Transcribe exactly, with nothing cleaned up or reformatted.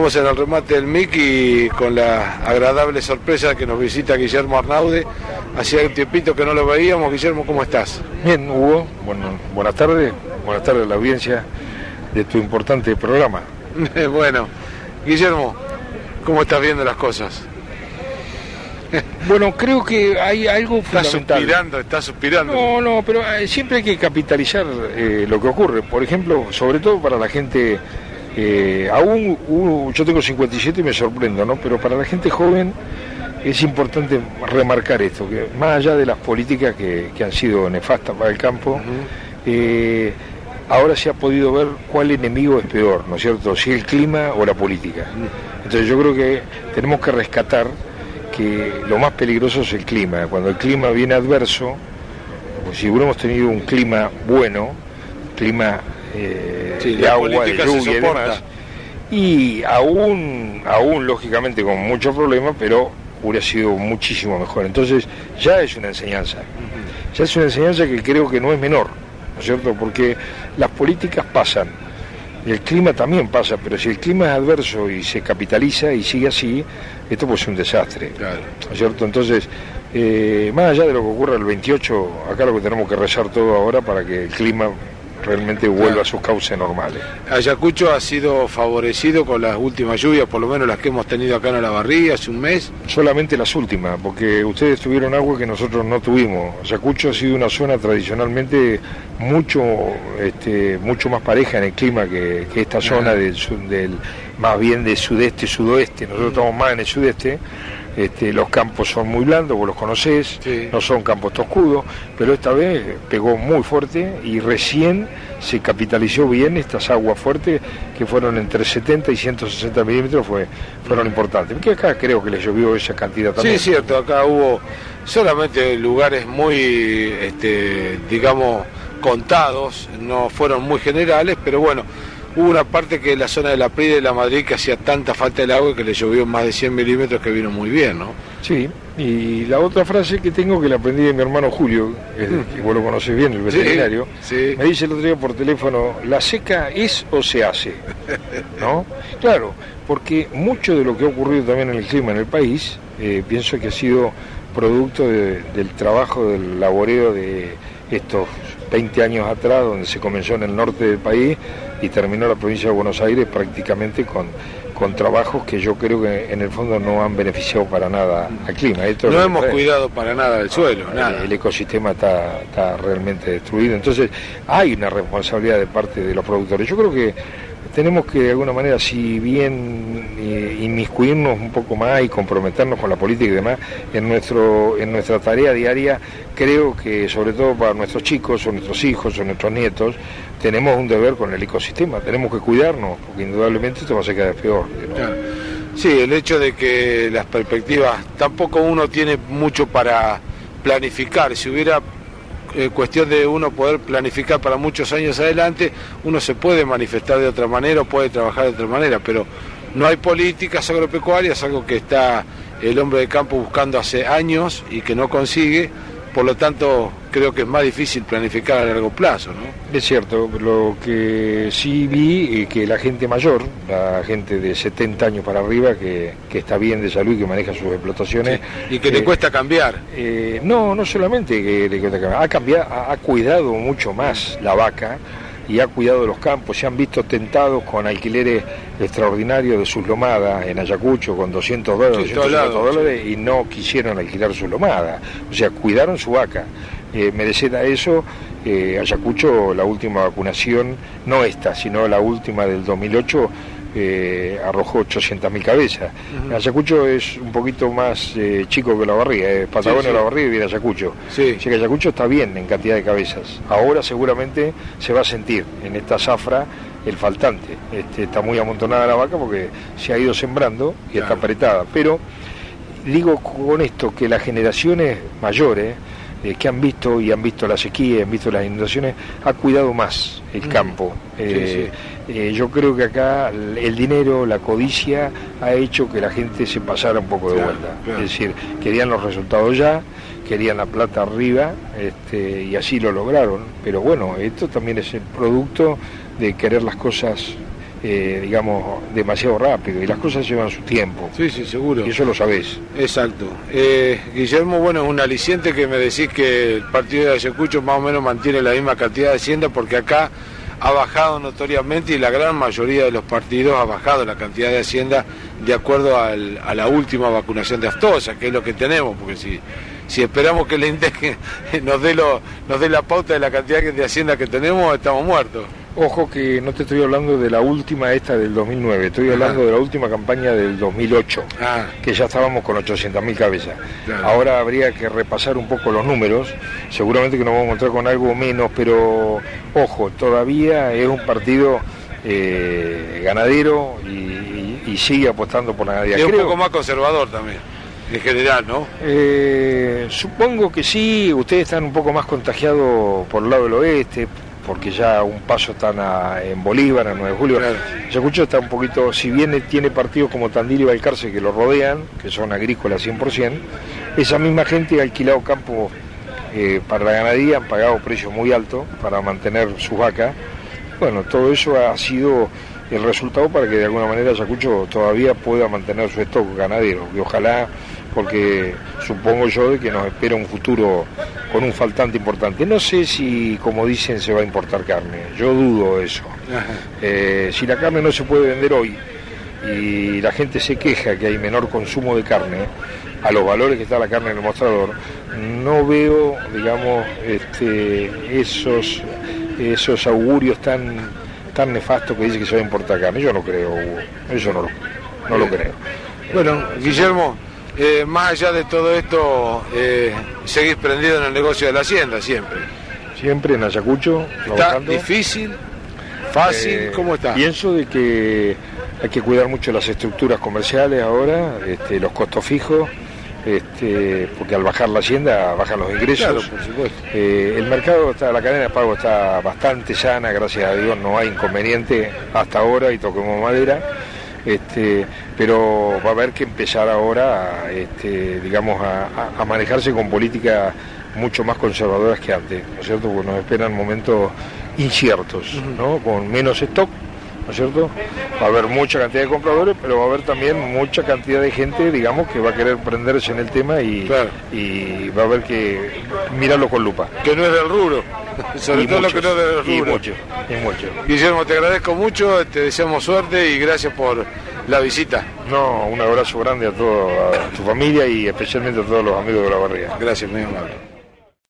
Estamos en el remate del M I C y con la agradable sorpresa que nos visita Guillermo Arnaude. Hacía un tiempito que no lo veíamos. Guillermo, ¿cómo estás? Bien, Hugo. Bueno, buenas tardes. Buenas tardes a la audiencia de tu importante programa. Bueno, Guillermo, ¿cómo estás viendo las cosas? Bueno, creo que hay algo estás fundamental. Suspirando, estás suspirando. No, no, pero eh, siempre hay que capitalizar eh, lo que ocurre. Por ejemplo, sobre todo para la gente, eh, aún uh, yo tengo cincuenta y siete y me sorprendo, ¿no? Pero para la gente joven es importante remarcar esto, que más allá de las políticas que, que han sido nefastas para el campo, uh-huh. eh, ahora se ha podido ver cuál enemigo es peor, ¿no es cierto? Si el clima o la política. Uh-huh. Entonces yo creo que tenemos que rescatar que lo más peligroso es el clima. Cuando el clima viene adverso, pues si hubiéramos tenido un clima bueno, clima eh, sí, de agua, de lluvia y demás, y aún, aún lógicamente con muchos problemas, pero hubiera sido muchísimo mejor. Entonces ya es una enseñanza, uh-huh. ya es una enseñanza que creo que no es menor, ¿no es cierto? Porque las políticas pasan, y el clima también pasa, pero si el clima es adverso y se capitaliza y sigue así, esto puede ser un desastre, claro. ¿no es cierto? Entonces, eh, más allá de lo que ocurra el veintiocho, acá lo que tenemos que rezar todo ahora para que el clima realmente vuelva claro. a sus cauces normales. Ayacucho ha sido favorecido con las últimas lluvias, por lo menos las que hemos tenido acá en Olavarría hace un mes. Solamente las últimas, porque ustedes tuvieron agua que nosotros no tuvimos. Ayacucho ha sido una zona tradicionalmente mucho este, mucho más pareja en el clima que, que esta zona del, del más bien del sudeste, sudoeste. Nosotros mm. estamos más en el sudeste. Este, los campos son muy blandos, vos los conocés, sí. no son campos toscudos, pero esta vez pegó muy fuerte y recién se capitalizó bien estas aguas fuertes que fueron entre setenta y ciento sesenta milímetros, fue, fueron importantes. Porque acá creo que le llovió esa cantidad también. Sí, cierto, acá hubo solamente lugares muy, este, digamos, contados, no fueron muy generales, pero bueno, hubo una parte que en la zona de la Prida y la Madrid que hacía tanta falta de agua que le llovió más de cien milímetros que vino muy bien, ¿no? Sí, y la otra frase que tengo que la aprendí de mi hermano Julio, que, que vos lo conocés bien, el veterinario, sí, sí. me dice el otro día por teléfono, ¿la seca es o se hace? ¿No? Claro, porque mucho de lo que ha ocurrido también en el clima en el país, eh, pienso que ha sido producto de, del trabajo, del laboreo de estos veinte años atrás, donde se comenzó en el norte del país y terminó la provincia de Buenos Aires prácticamente con, con trabajos que yo creo que en el fondo no han beneficiado para nada al clima. Esto no hemos cuidado para nada del suelo, el, nada. El ecosistema está, está realmente destruido, entonces hay una responsabilidad de parte de los productores. Yo creo que tenemos que de alguna manera, si bien eh, inmiscuirnos un poco más y comprometernos con la política y demás, en nuestro en nuestra tarea diaria, creo que sobre todo para nuestros chicos o nuestros hijos o nuestros nietos, tenemos un deber con el ecosistema, tenemos que cuidarnos, porque indudablemente esto va a ser cada vez peor, ¿no? Claro. Sí, el hecho de que las perspectivas, tampoco uno tiene mucho para planificar, si hubiera Eh, cuestión de uno poder planificar para muchos años adelante, uno se puede manifestar de otra manera o puede trabajar de otra manera, pero no hay políticas agropecuarias, algo que está el hombre de campo buscando hace años y que no consigue, por lo tanto creo que es más difícil planificar a largo plazo, ¿no? Es cierto, lo que sí vi es que la gente mayor, la gente de setenta años para arriba, que, que está bien de salud y que maneja sus explotaciones... Sí, y que eh, le cuesta cambiar. Eh, no, no solamente que le cuesta cambiar, ha, cambiado, ha, ha cuidado mucho más la vaca y ha cuidado los campos, se han visto tentados con alquileres extraordinarios de sus lomadas en Ayacucho con doscientos dólares, sí, doscientos cincuenta dólares sí. Y no quisieron alquilar sus lomadas, o sea, cuidaron su vaca. Eh, merecer a eso, eh, Ayacucho, la última vacunación, no esta, sino la última del dos mil ocho, eh, arrojó ochocientas mil cabezas. Uh-huh. Ayacucho es un poquito más eh, chico que Olavarría, eh, Patagonia, sí, sí. Olavarría y viene Ayacucho. Sí. Así que Ayacucho está bien en cantidad de cabezas. Ahora seguramente se va a sentir en esta zafra el faltante. Este, está muy amontonada la vaca porque se ha ido sembrando y claro. está apretada. Pero digo con esto que las generaciones mayores eh, que han visto y han visto la sequía, han visto las inundaciones, ha cuidado más el campo. Eh, sí, sí. Eh, yo creo que acá el dinero, la codicia, ha hecho que la gente se pasara un poco de claro, vuelta. Claro. Es decir, querían los resultados ya, querían la plata arriba, este, y así lo lograron. Pero bueno, esto también es el producto de querer las cosas eh, digamos, demasiado rápido y las cosas llevan su tiempo. Sí, sí, seguro. Y eso lo sabés. Exacto. Eh, Guillermo, bueno, es un aliciente que me decís que el partido de Ayacucho más o menos mantiene la misma cantidad de Hacienda, porque acá ha bajado notoriamente y la gran mayoría de los partidos ha bajado la cantidad de Hacienda de acuerdo al, a la última vacunación de Aftosa, que es lo que tenemos, porque si, si esperamos que el INDEC nos dé, lo, nos dé la pauta de la cantidad de Hacienda que tenemos, estamos muertos. Ojo que no te estoy hablando de la última esta del dos mil nueve, estoy hablando Ajá. de la última campaña del dos mil ocho, ah. que ya estábamos con ochocientas mil cabezas. Claro. Ahora habría que repasar un poco los números, seguramente que nos vamos a encontrar con algo menos, pero ojo, todavía es un partido eh, ganadero y, y, y sigue apostando por la ganadería. Es un Creo, poco más conservador también, en general, ¿no? Eh, supongo que sí, ustedes están un poco más contagiados por el lado del oeste, porque ya un paso están a, en Bolívar, en nueve de julio. Claro. Ayacucho está un poquito, si bien tiene partidos como Tandil y Balcarce que lo rodean, que son agrícolas cien por ciento, esa misma gente ha alquilado campo eh, para la ganadería, han pagado precios muy altos para mantener sus vacas. Bueno, todo eso ha sido el resultado para que de alguna manera Ayacucho todavía pueda mantener su stock ganadero, y ojalá, porque supongo yo de que nos espera un futuro con un faltante importante. No sé si, como dicen, se va a importar carne, yo dudo eso. Eh, si la carne no se puede vender hoy y la gente se queja que hay menor consumo de carne a los valores que está la carne en el mostrador, no veo, digamos, este, esos, esos augurios tan, tan nefastos que dice que se va a importar carne. Yo no creo, Hugo, eso no lo, no lo creo. Bueno, Guillermo, Eh, más allá de todo esto, eh, seguís prendido en el negocio de la hacienda siempre. Siempre en Ayacucho. ¿Está trabajando. Difícil? ¿Fácil? Eh, ¿Cómo está? Pienso de que hay que cuidar mucho las estructuras comerciales ahora, este, los costos fijos, este, porque al bajar la hacienda bajan los ingresos. Claro, por supuesto. Eh, el mercado, está, la cadena de pago está bastante sana, gracias a Dios, no hay inconveniente hasta ahora y toquemos madera. Este, pero va a haber que empezar ahora, este, digamos, a, a manejarse con políticas mucho más conservadoras que antes, ¿no es cierto? Porque nos esperan momentos inciertos, ¿no? Con menos stock, ¿no es cierto? Va a haber mucha cantidad de compradores, pero va a haber también mucha cantidad de gente, digamos, que va a querer prenderse en el tema y, claro. y va a haber que mirarlo con lupa. Que no es del rubro, sobre y todo muchos, lo que no es del rubro. Y mucho, y mucho. Guillermo, te agradezco mucho, te deseamos suerte y gracias por la visita. No, un abrazo grande a toda tu familia y especialmente a todos los amigos de la barriga. Gracias, muy amable.